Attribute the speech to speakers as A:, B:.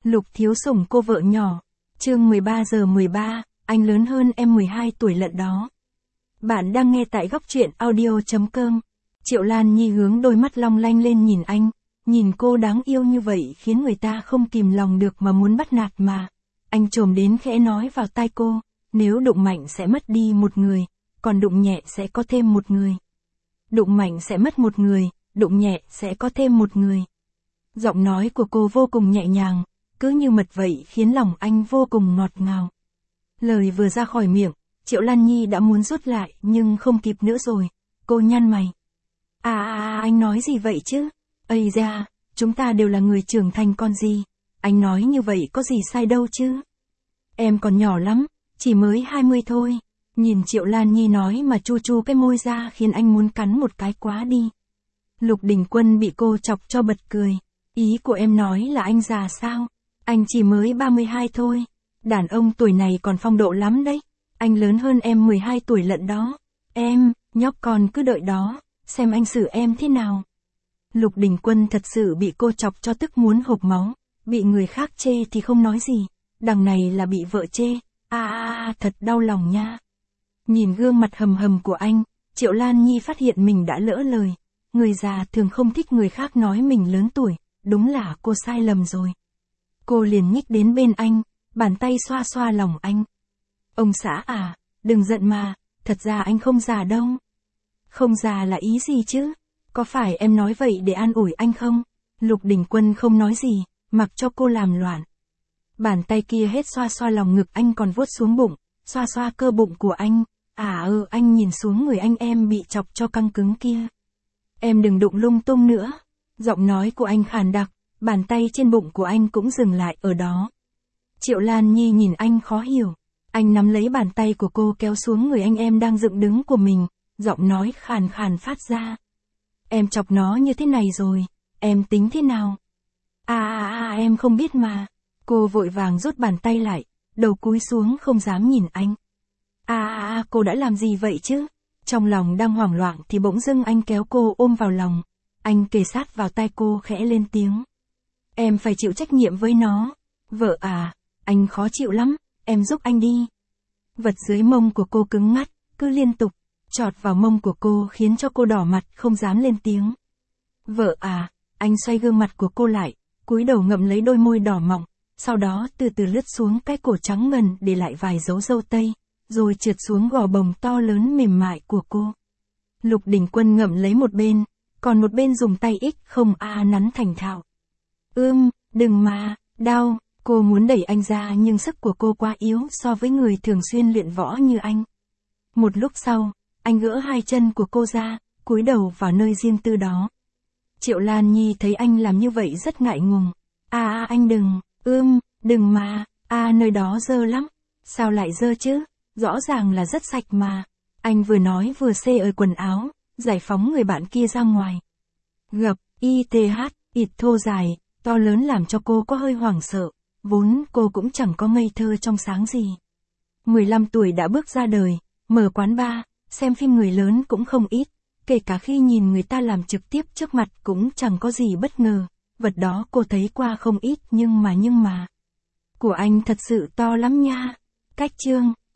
A: Lục Thiếu Sủng cô vợ nhỏ. Chương 13 giờ 13, anh lớn hơn em 12 tuổi lận đó. Bạn đang nghe tại góc truyện audio.com. Triệu Lan Nhi hướng đôi mắt long lanh lên nhìn anh, nhìn cô đáng yêu như vậy khiến người ta không kìm lòng được mà muốn bắt nạt mà. Anh chồm đến khẽ nói vào tai cô, nếu đụng mạnh sẽ mất đi một người, còn đụng nhẹ sẽ có thêm một người. Đụng mạnh sẽ mất một người, đụng nhẹ sẽ có thêm một người. Giọng nói của cô vô cùng nhẹ nhàng, cứ như mật vậy khiến lòng anh vô cùng ngọt ngào. Lời vừa ra khỏi miệng, Triệu Lan Nhi đã muốn rút lại nhưng không kịp nữa rồi, cô nhăn mày. Anh nói gì vậy chứ? Ây da, chúng ta đều là người trưởng thành con gì, anh nói như vậy có gì sai đâu chứ? Em còn nhỏ lắm, chỉ mới 20 thôi. Nhìn Triệu Lan Nhi nói mà chu chu cái môi ra khiến anh muốn cắn một cái quá đi. Lục Đình Quân bị cô chọc cho bật cười. Ý của em nói là anh già sao? Anh chỉ mới 32 thôi. Đàn ông tuổi này còn phong độ lắm đấy. Anh lớn hơn em 12 tuổi lận đó. Em, nhóc con cứ đợi đó, xem anh xử em thế nào. Lục Đình Quân thật sự bị cô chọc cho tức muốn hộc máu. Bị người khác chê thì không nói gì. Đằng này là bị vợ chê. Thật đau lòng nha. Nhìn gương mặt hầm hầm của anh, Triệu Lan Nhi phát hiện mình đã lỡ lời. Người già thường không thích người khác nói mình lớn tuổi, đúng là cô sai lầm rồi. Cô liền nhích đến bên anh, bàn tay xoa xoa lòng anh. Ông xã à, đừng giận mà, thật ra anh không già đâu. Không già là ý gì chứ? Có phải em nói vậy để an ủi anh không? Lục Đình Quân không nói gì, mặc cho cô làm loạn. Bàn tay kia hết xoa xoa lòng ngực anh còn vuốt xuống bụng, xoa xoa cơ bụng của anh. Anh nhìn xuống người anh em bị chọc cho căng cứng kia. Em đừng đụng lung tung nữa. Giọng nói của anh khàn đặc, bàn tay trên bụng của anh cũng dừng lại ở đó. Triệu Lan Nhi nhìn anh khó hiểu. Anh nắm lấy bàn tay của cô kéo xuống người anh em đang dựng đứng của mình, giọng nói khàn khàn phát ra. Em chọc nó như thế này rồi, em tính thế nào? Em không biết mà. Cô vội vàng rút bàn tay lại, đầu cúi xuống không dám nhìn anh. Cô đã làm gì vậy chứ? Trong lòng đang hoảng loạn thì bỗng dưng anh kéo cô ôm vào lòng. Anh kề sát vào tai cô khẽ lên tiếng. Em phải chịu trách nhiệm với nó. Vợ à, anh khó chịu lắm, em giúp anh đi. Vật dưới mông của cô cứng ngắt, cứ liên tục chọt vào mông của cô khiến cho cô đỏ mặt không dám lên tiếng. Vợ à, anh xoay gương mặt của cô lại, cúi đầu ngậm lấy đôi môi đỏ mọng, sau đó từ từ lướt xuống cái cổ trắng ngần để lại vài dấu râu tây, rồi trượt xuống gò bồng to lớn mềm mại của cô. Lục Đình Quân ngậm lấy một bên, còn một bên dùng tay không nắn thành thạo. Đừng mà, đau, cô muốn đẩy anh ra nhưng sức của cô quá yếu so với người thường xuyên luyện võ như anh. Một lúc sau, anh gỡ hai chân của cô ra, cúi đầu vào nơi riêng tư đó. Triệu Lan Nhi thấy anh làm như vậy rất ngại ngùng. Anh đừng, đừng mà, nơi đó dơ lắm. Sao lại dơ chứ? Rõ ràng là rất sạch mà. Anh vừa nói vừa xê ở quần áo, giải phóng người bạn kia ra ngoài. Gập, ít thô dài, to lớn làm cho cô có hơi hoảng sợ, vốn cô cũng chẳng có ngây thơ trong sáng gì. 15 tuổi đã bước ra đời, mở quán bar, xem phim người lớn cũng không ít, kể cả khi nhìn người ta làm trực tiếp trước mặt cũng chẳng có gì bất ngờ, vật đó cô thấy qua không ít nhưng mà. Của anh thật sự to lắm nha. Cách chương